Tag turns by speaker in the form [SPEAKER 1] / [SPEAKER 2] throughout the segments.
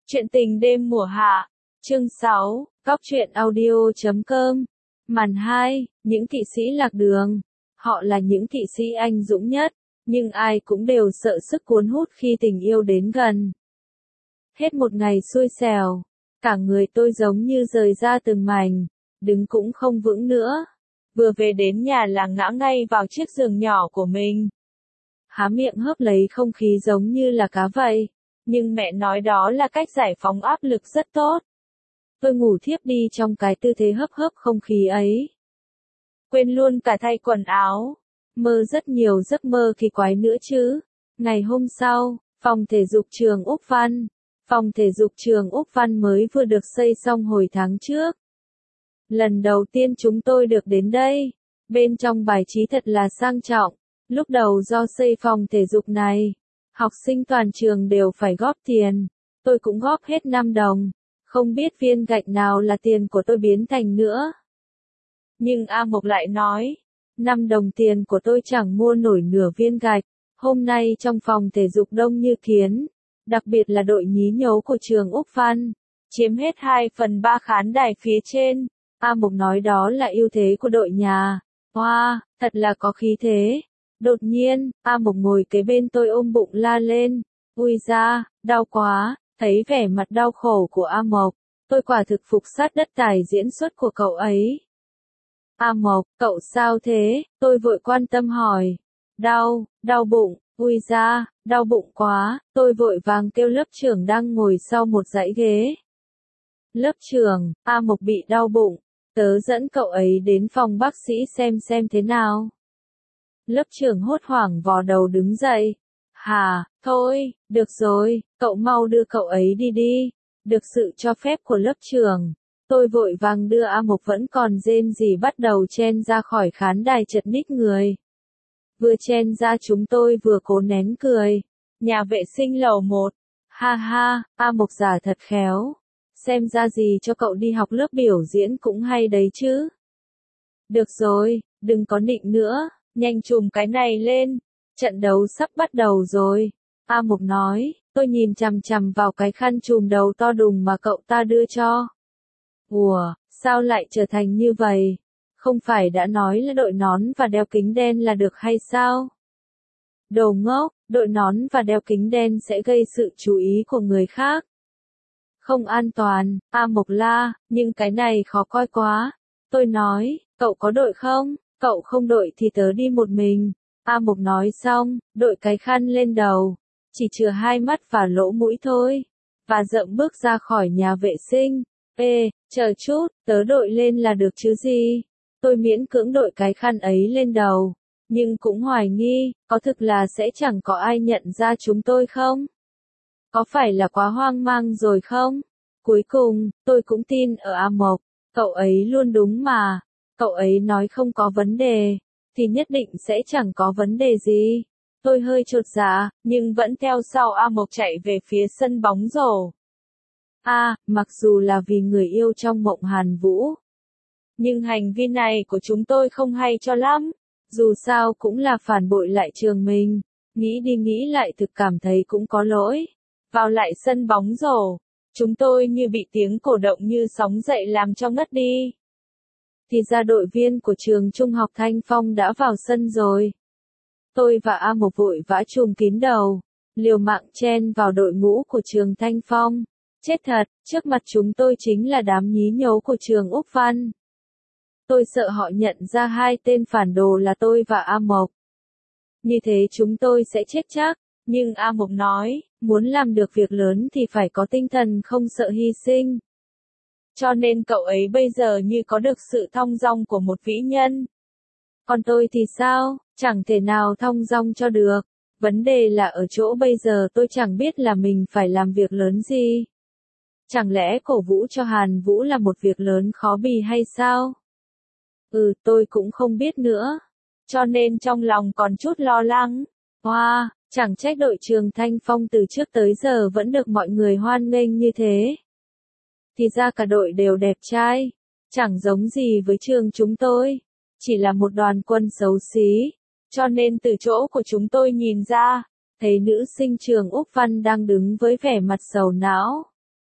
[SPEAKER 1] Chuyện tình đêm mùa hạ, chương 6, Góc truyện audio.com. Màn 2, những thị sĩ lạc đường. Họ là những thị sĩ anh dũng nhất, nhưng ai cũng đều sợ sức cuốn hút khi tình yêu đến gần. Hết một ngày xui xẻo, cả người tôi giống như rời ra từng mảnh, đứng cũng không vững nữa. Vừa về đến nhà là ngã ngay vào chiếc giường nhỏ của mình. Há miệng hớp lấy không khí giống như là cá vậy. Nhưng mẹ nói đó là cách giải phóng áp lực rất tốt. Tôi ngủ thiếp đi trong cái tư thế hấp hấp không khí ấy. Quên luôn cả thay quần áo. Mơ rất nhiều giấc mơ kỳ quái nữa chứ. Ngày hôm sau, phòng thể dục trường Úc Văn. Phòng thể dục trường Úc Văn mới vừa được xây xong hồi tháng trước. Lần đầu tiên chúng tôi được đến đây. Bên trong bài trí thật là sang trọng. Lúc đầu do xây phòng thể dục này, học sinh toàn trường đều phải góp tiền. Tôi cũng góp hết 5 đồng. Không biết viên gạch nào là tiền của tôi biến thành nữa. Nhưng A Mộc lại nói, 5 đồng tiền của tôi chẳng mua nổi nửa viên gạch. Hôm nay trong phòng thể dục đông như kiến. Đặc biệt là đội nhí nhố của trường Úc Văn. Chiếm hết 2/3 khán đài phía trên. A Mộc nói đó là ưu thế của đội nhà. Wow, thật là có khí thế. Đột nhiên, A Mộc ngồi kế bên tôi ôm bụng la lên. Ui da, đau quá. Thấy vẻ mặt đau khổ của A Mộc, tôi quả thực phục sát đất tài diễn xuất của cậu ấy. A Mộc, cậu sao thế? Tôi vội quan tâm hỏi. Đau bụng, ui da, đau bụng quá. Tôi vội vàng kêu lớp trưởng đang ngồi sau một dãy ghế. Lớp trưởng, A Mộc bị đau bụng. Tớ dẫn cậu ấy đến phòng bác sĩ xem thế nào. Lớp trưởng hốt hoảng vò đầu đứng dậy. Hà, thôi, được rồi, cậu mau đưa cậu ấy đi. Được sự cho phép của lớp trưởng, tôi vội vàng đưa A Mộc vẫn còn rên rỉ bắt đầu chen ra khỏi khán đài chật ních người. Vừa chen ra chúng tôi vừa cố nén cười. Nhà vệ sinh lầu 1. Ha ha, A Mộc giả thật khéo. Xem ra gì cho cậu đi học lớp biểu diễn cũng hay đấy chứ. Được rồi, đừng có nịnh nữa. Nhanh chùm cái này lên, trận đấu sắp bắt đầu rồi. A Mộc nói, tôi nhìn chằm chằm vào cái khăn chùm đầu to đùng mà cậu ta đưa cho. Ủa, sao lại trở thành như vậy? Không phải đã nói là đội nón và đeo kính đen là được hay sao? Đồ ngốc, đội nón và đeo kính đen sẽ gây sự chú ý của người khác. Không an toàn, A Mộc la, nhưng cái này khó coi quá. Tôi nói, cậu có đội không? Cậu không đội thì tớ đi một mình. A Mộc nói xong, đội cái khăn lên đầu, chỉ chừa 2 mắt và lỗ mũi thôi, và dậm bước ra khỏi nhà vệ sinh. Ê, chờ chút, tớ đội lên là được chứ gì? Tôi miễn cưỡng đội cái khăn ấy lên đầu, nhưng cũng hoài nghi, có thực là sẽ chẳng có ai nhận ra chúng tôi không? Có phải là quá hoang mang rồi không? Cuối cùng, tôi cũng tin ở A Mộc, cậu ấy luôn đúng mà. Cậu ấy nói không có vấn đề, thì nhất định sẽ chẳng có vấn đề gì. Tôi hơi chột dạ, nhưng vẫn theo sau A Mộc chạy về phía sân bóng rổ. Mặc dù là vì người yêu trong mộng Hàn Vũ. Nhưng hành vi này của chúng tôi không hay cho lắm. Dù sao cũng là phản bội lại trường mình. Nghĩ đi nghĩ lại thực cảm thấy cũng có lỗi. Vào lại sân bóng rổ. Chúng tôi như bị tiếng cổ động như sóng dậy làm cho ngất đi. Thì ra đội viên của trường trung học Thanh Phong đã vào sân rồi. Tôi và A Mộc vội vã trùm kín đầu, liều mạng chen vào đội ngũ của trường Thanh Phong. Chết thật, trước mặt chúng tôi chính là đám nhí nhố của trường Úc Văn. Tôi sợ họ nhận ra 2 tên phản đồ là tôi và A Mộc. Như thế chúng tôi sẽ chết chắc, nhưng A Mộc nói, muốn làm được việc lớn thì phải có tinh thần không sợ hy sinh. Cho nên cậu ấy bây giờ như có được sự thong dong của một vĩ nhân. Còn tôi thì sao, chẳng thể nào thong dong cho được. Vấn đề là ở chỗ bây giờ tôi chẳng biết là mình phải làm việc lớn gì. Chẳng lẽ cổ vũ cho Hàn Vũ là một việc lớn khó bì hay sao? Tôi cũng không biết nữa. Cho nên trong lòng còn chút lo lắng. Chẳng trách đội trường Thanh Phong từ trước tới giờ vẫn được mọi người hoan nghênh như thế. Thì ra cả đội đều đẹp trai, chẳng giống gì với trường chúng tôi, chỉ là một đoàn quân xấu xí, cho nên từ chỗ của chúng tôi nhìn ra, thấy nữ sinh trường Úc Văn đang đứng với vẻ mặt sầu não.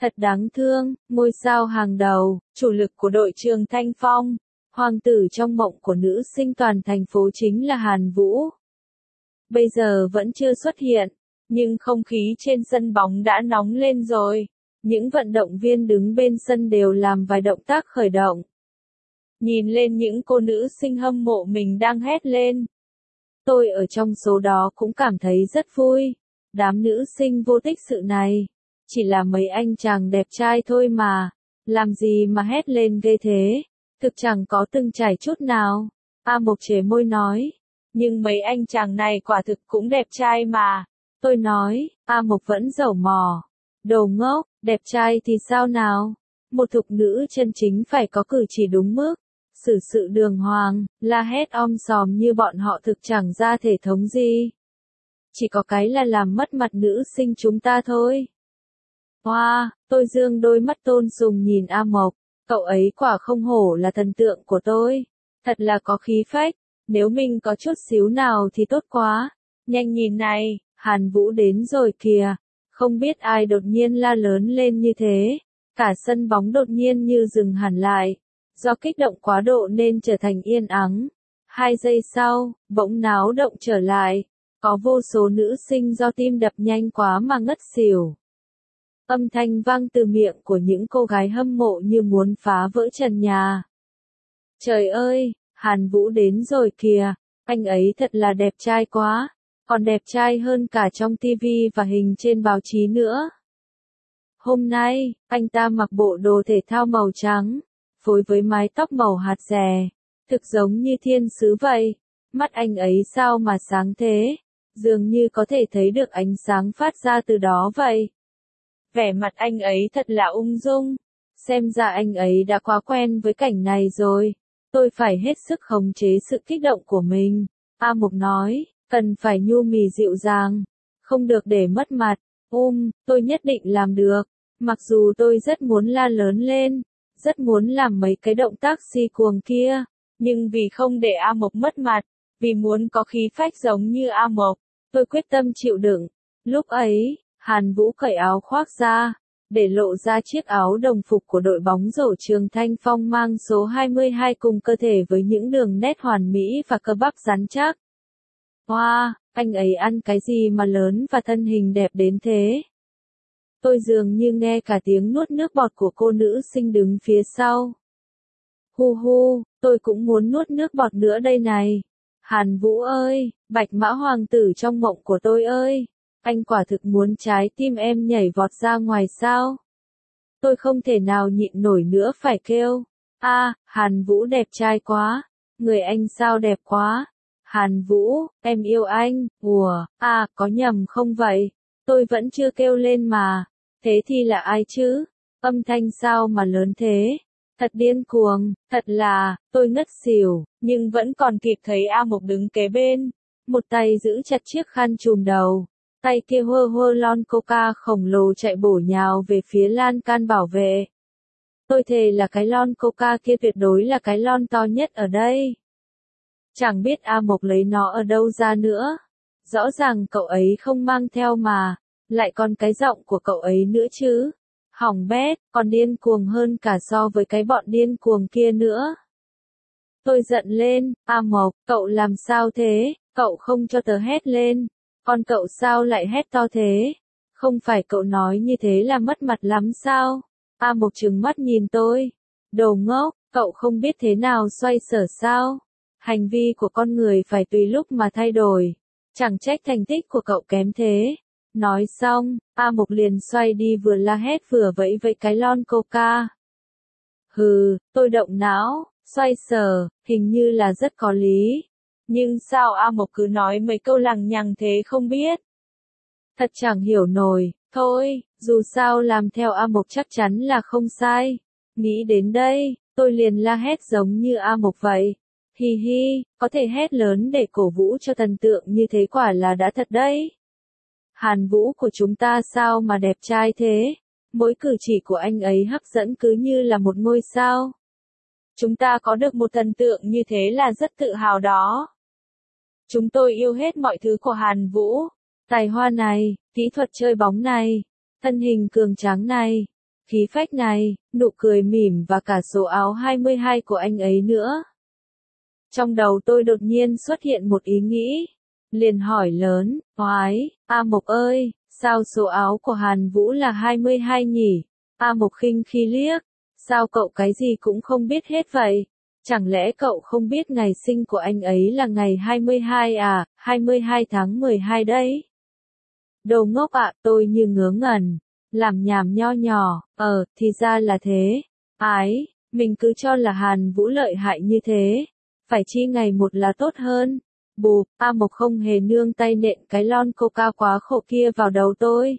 [SPEAKER 1] Thật đáng thương, ngôi sao hàng đầu, chủ lực của đội Trường Thanh Phong, hoàng tử trong mộng của nữ sinh toàn thành phố chính là Hàn Vũ. Bây giờ vẫn chưa xuất hiện, nhưng không khí trên sân bóng đã nóng lên rồi. Những vận động viên đứng bên sân đều làm vài động tác khởi động. Nhìn lên những cô nữ sinh hâm mộ mình đang hét lên. Tôi ở trong số đó cũng cảm thấy rất vui. Đám nữ sinh vô tích sự này, chỉ là mấy anh chàng đẹp trai thôi mà, làm gì mà hét lên ghê thế, thực chẳng có từng trải chút nào. A Mộc chề môi nói, nhưng mấy anh chàng này quả thực cũng đẹp trai mà. Tôi nói, A Mộc vẫn giở mỏ. Đồ ngốc, đẹp trai thì sao nào? Một thục nữ chân chính phải có cử chỉ đúng mức, xử sự đường hoàng, la hét om sòm như bọn họ thực chẳng ra thể thống gì. Chỉ có cái là làm mất mặt nữ sinh chúng ta thôi. Hoa, tôi dương đôi mắt tôn sùng nhìn A Mộc, cậu ấy quả không hổ là thần tượng của tôi. Thật là có khí phách, nếu mình có chút xíu nào thì tốt quá. Nhanh nhìn này, Hàn Vũ đến rồi kìa. Không biết ai đột nhiên la lớn lên như thế. Cả sân bóng đột nhiên như dừng hẳn lại. Do kích động quá độ nên trở thành yên ắng. 2 giây sau, bỗng náo động trở lại. Có vô số nữ sinh do tim đập nhanh quá mà ngất xỉu. Âm thanh vang từ miệng của những cô gái hâm mộ như muốn phá vỡ trần nhà. Trời ơi, Hàn Vũ đến rồi kìa, anh ấy thật là đẹp trai quá, còn đẹp trai hơn cả trong TV và hình trên báo chí nữa. Hôm nay, anh ta mặc bộ đồ thể thao màu trắng, phối với mái tóc màu hạt rẻ, thực giống như thiên sứ vậy. Mắt anh ấy sao mà sáng thế, dường như có thể thấy được ánh sáng phát ra từ đó vậy. Vẻ mặt anh ấy thật là ung dung, xem ra anh ấy đã quá quen với cảnh này rồi. Tôi phải hết sức khống chế sự kích động của mình. A Mộc nói, cần phải nhu mì dịu dàng, không được để mất mặt. Tôi nhất định làm được. Mặc dù tôi rất muốn la lớn lên, rất muốn làm mấy cái động tác si cuồng kia, nhưng vì không để A Mộc mất mặt, vì muốn có khí phách giống như A Mộc, tôi quyết tâm chịu đựng. Lúc ấy, Hàn Vũ cởi áo khoác ra, để lộ ra chiếc áo đồng phục của đội bóng rổ Trường Thanh Phong mang số 22 cùng cơ thể với những đường nét hoàn mỹ và cơ bắp rắn chắc. Wow, anh ấy ăn cái gì mà lớn và thân hình đẹp đến thế? Tôi dường như nghe cả tiếng nuốt nước bọt của cô nữ sinh đứng phía sau. Hu hu, tôi cũng muốn nuốt nước bọt nữa đây này. Hàn Vũ ơi, bạch mã hoàng tử trong mộng của tôi ơi. Anh quả thực muốn trái tim em nhảy vọt ra ngoài sao? Tôi không thể nào nhịn nổi nữa phải kêu. Hàn Vũ đẹp trai quá. Người anh sao đẹp quá. Hàn Vũ, em yêu anh. Có nhầm không vậy? Tôi vẫn chưa kêu lên mà. Thế thì là ai chứ? Âm thanh sao mà lớn thế? Thật điên cuồng, thật là, tôi ngất xỉu, nhưng vẫn còn kịp thấy A Mộc đứng kế bên. Một tay giữ chặt chiếc khăn trùm đầu. Tay kia hơ hơ lon coca khổng lồ chạy bổ nhào về phía lan can bảo vệ. Tôi thề là cái lon coca kia tuyệt đối là cái lon to nhất ở đây. Chẳng biết A Mộc lấy nó ở đâu ra nữa. Rõ ràng cậu ấy không mang theo mà, lại còn cái giọng của cậu ấy nữa chứ. Hỏng bét, còn điên cuồng hơn cả so với cái bọn điên cuồng kia nữa. Tôi giận lên, A Mộc, cậu làm sao thế, cậu không cho tớ hét lên. Còn cậu sao lại hét to thế? Không phải cậu nói như thế là mất mặt lắm sao? A Mộc trừng mắt nhìn tôi. Đồ ngốc, cậu không biết thế nào xoay sở sao? Hành vi của con người phải tùy lúc mà thay đổi. Chẳng trách thành tích của cậu kém thế. Nói xong, A Mộc liền xoay đi vừa la hét vừa vẫy với cái lon coca. Hừ, tôi động não, xoay sở, hình như là rất có lý. Nhưng sao A Mộc cứ nói mấy câu lằng nhằng thế không biết? Thật chẳng hiểu nổi, thôi, dù sao làm theo A Mộc chắc chắn là không sai. Nghĩ đến đây, tôi liền la hét giống như A Mộc vậy. Hi hi, có thể hét lớn để cổ vũ cho thần tượng như thế quả là đã thật đấy. Hàn Vũ của chúng ta sao mà đẹp trai thế? Mỗi cử chỉ của anh ấy hấp dẫn cứ như là một ngôi sao. Chúng ta có được một thần tượng như thế là rất tự hào đó. Chúng tôi yêu hết mọi thứ của Hàn Vũ. Tài hoa này, kỹ thuật chơi bóng này, thân hình cường tráng này. khí phách này, nụ cười mỉm và cả số áo 22 của anh ấy nữa. Trong đầu tôi đột nhiên xuất hiện một ý nghĩ. Liền hỏi lớn, oái, A Mộc ơi, sao số áo của Hàn Vũ là 22 nhỉ? A Mộc khinh khi liếc, sao cậu cái gì cũng không biết hết vậy? Chẳng lẽ cậu không biết ngày sinh của anh ấy là ngày 22 à, 22 tháng 12 đấy? Đồ ngốc ạ, tôi như ngớ ngẩn, làm nhảm nho nhỏ, thì ra là thế. Ái, mình cứ cho là Hàn Vũ lợi hại như thế. Phải chi ngày một là tốt hơn. Bụp, A Mộc không hề nương tay nện cái lon coca quá khổ kia vào đầu tôi.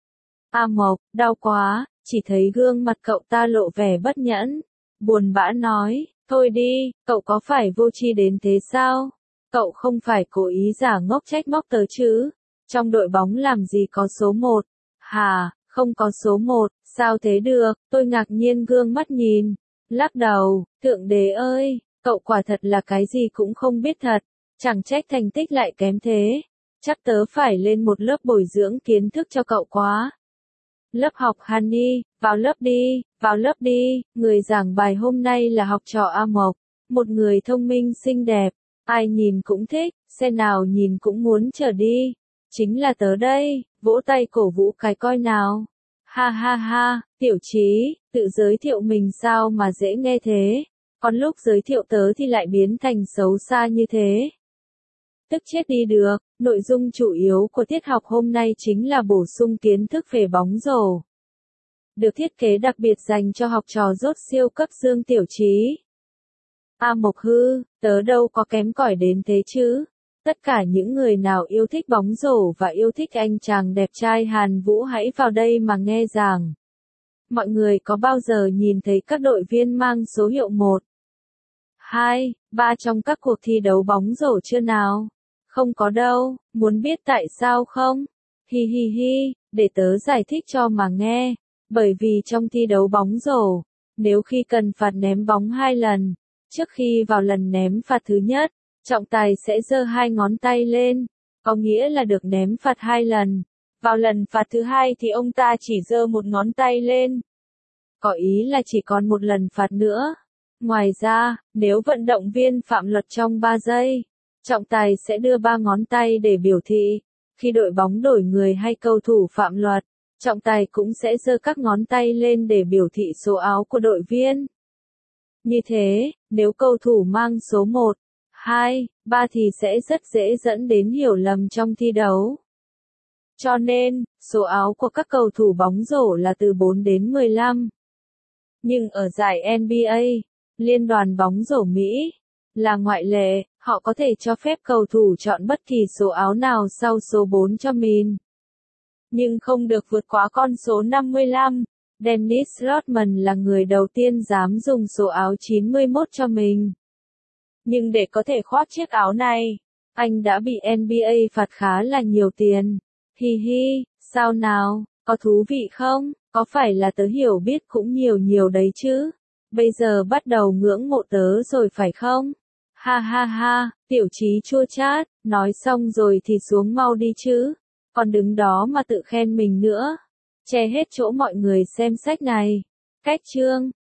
[SPEAKER 1] A Mộc, đau quá, chỉ thấy gương mặt cậu ta lộ vẻ bất nhẫn. Buồn bã nói, thôi đi, cậu có phải vô tri đến thế sao? Cậu không phải cố ý giả ngốc trách móc tớ chứ? Trong đội bóng làm gì có số 1? Hà, không có số 1, sao thế được? Tôi ngạc nhiên gương mắt nhìn. Lắc đầu, thượng đế ơi, cậu quả thật là cái gì cũng không biết thật. Chẳng trách thành tích lại kém thế. Chắc tớ phải lên một lớp bồi dưỡng kiến thức cho cậu quá. Lớp học Honey, vào lớp đi, người giảng bài hôm nay là học trò A Mộc, một người thông minh xinh đẹp, ai nhìn cũng thích, xe nào nhìn cũng muốn trở đi. Chính là tớ đây, vỗ tay cổ vũ cái coi nào. Ha ha ha, Tiểu Chí, tự giới thiệu mình sao mà dễ nghe thế, còn lúc giới thiệu tớ thì lại biến thành xấu xa như thế. Tức chết đi được, nội dung chủ yếu của tiết học hôm nay chính là bổ sung kiến thức về bóng rổ. Được thiết kế đặc biệt dành cho học trò rốt siêu cấp Dương Tiểu Chí. A Mộc hư, tớ đâu có kém cỏi đến thế chứ. Tất cả những người nào yêu thích bóng rổ và yêu thích anh chàng đẹp trai Hàn Vũ hãy vào đây mà nghe giảng. Mọi người có bao giờ nhìn thấy các đội viên mang số hiệu 1, 2, 3 trong các cuộc thi đấu bóng rổ chưa nào? Không có đâu, muốn biết tại sao không? Hi hi hi, để tớ giải thích cho mà nghe. Bởi vì trong thi đấu bóng rổ, nếu khi cần phạt ném bóng 2 lần, trước khi vào lần ném phạt thứ nhất, trọng tài sẽ giơ 2 ngón tay lên, có nghĩa là được ném phạt 2 lần. Vào lần phạt thứ hai thì ông ta chỉ giơ 1 ngón tay lên. Có ý là chỉ còn 1 lần phạt nữa. Ngoài ra, nếu vận động viên phạm luật trong 3 giây, trọng tài sẽ đưa 3 ngón tay để biểu thị. Khi đội bóng đổi người hay cầu thủ phạm luật, trọng tài cũng sẽ giơ các ngón tay lên để biểu thị số áo của đội viên. Như thế, nếu cầu thủ mang số 1, 2, 3 thì sẽ rất dễ dẫn đến hiểu lầm trong thi đấu. Cho nên, số áo của các cầu thủ bóng rổ là từ 4 đến 15. Nhưng ở giải NBA, Liên đoàn bóng rổ Mỹ, là ngoại lệ, họ có thể cho phép cầu thủ chọn bất kỳ số áo nào sau số 4 cho mình. Nhưng không được vượt quá con số 55. Dennis Rodman là người đầu tiên dám dùng số áo 91 cho mình. Nhưng để có thể khoác chiếc áo này, anh đã bị NBA phạt khá là nhiều tiền. Hi hi, sao nào, có thú vị không? Có phải là tớ hiểu biết cũng nhiều đấy chứ? Bây giờ bắt đầu ngưỡng mộ tớ rồi phải không? Ha ha ha, Tiểu Chí chua chát, nói xong rồi thì xuống mau đi chứ. Còn đứng đó mà tự khen mình nữa. Che hết chỗ mọi người xem sách này. Cách chương